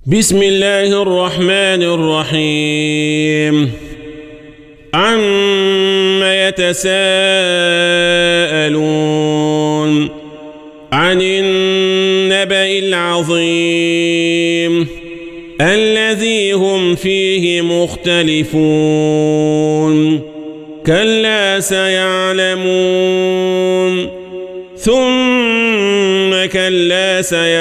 بسم الله الرحمن الرحيم عما يتساءلون عن النبأ العظيم الذي هم فيه مختلفون كلا سيعلمون ثم كلا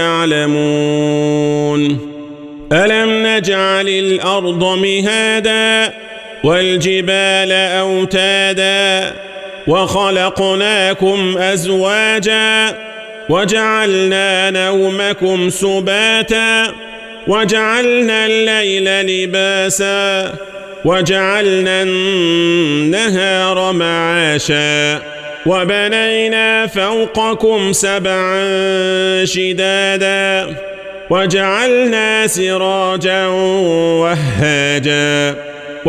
سيعلمون ألم نجعل الأرض مهادا والجبال أوتادا وخلقناكم أزواجا وجعلنا نومكم سباتا وجعلنا الليل لباسا وجعلنا النهار معاشا وبنينا فوقكم سبعا شدادا وجعلنا سراجا وهاجا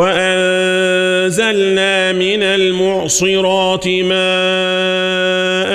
وأنزلنا من المعصرات ماء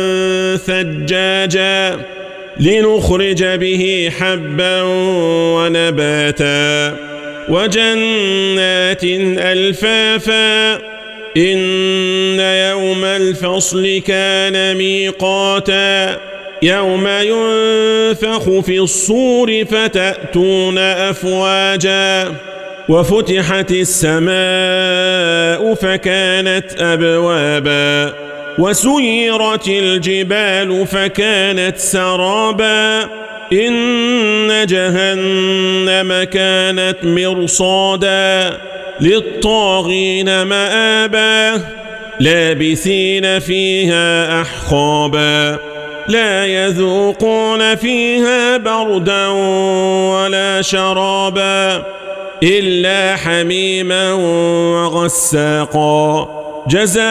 ثجاجا لنخرج به حبا ونباتا وجنات ألفافا إن يوم الفصل كان ميقاتا يوم ينفخ في الصور فتأتون أفواجا وفتحت السماء فكانت أبوابا وسيرت الجبال فكانت سرابا إن جهنم كانت مرصادا للطاغين مآبا لابثين فيها أحقابا لا يذوقون فيها بردا ولا شرابا إلا حميما وغساقا جزاء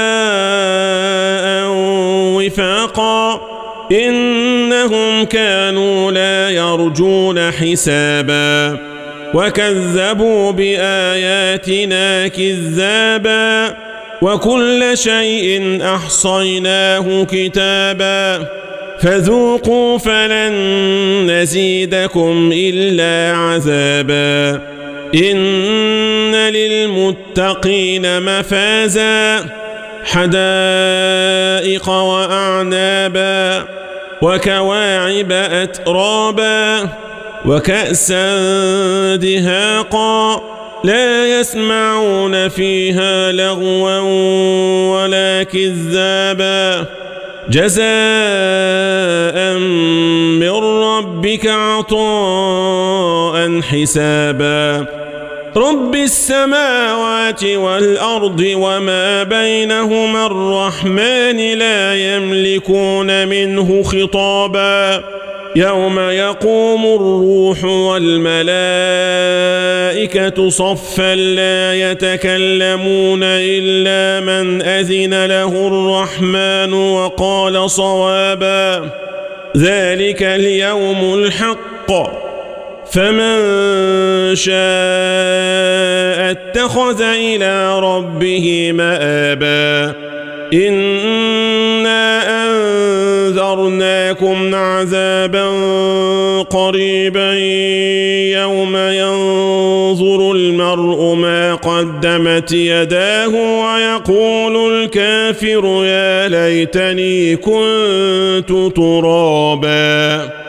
وفاقا إنهم كانوا لا يرجون حسابا وكذبوا بآياتنا كذابا وكل شيء أحصيناه كتابا فذوقوا فلن نزيدكم إلا عذابا إن للمتقين مفازا حدائق وأعنابا وكواعب أترابا وكأسا دهاقا لا يسمعون فيها لغوا ولا كذابا جزاء من ربك عطاء حسابا رب السماوات والأرض وما بينهما الرحمن لا يملكون منه خطابا يوم يقوم الروح والملائكة صفا لا يتكلمون إلا من أذن له الرحمن وقال صوابا ذلك اليوم الحق فمن شاء اتخذ إلى ربه مآبا إنا أنذرناكم عذابا قريبا يوم ينظر المرء ما قدمت يداه ويقول الكافر يا ليتني كنت ترابا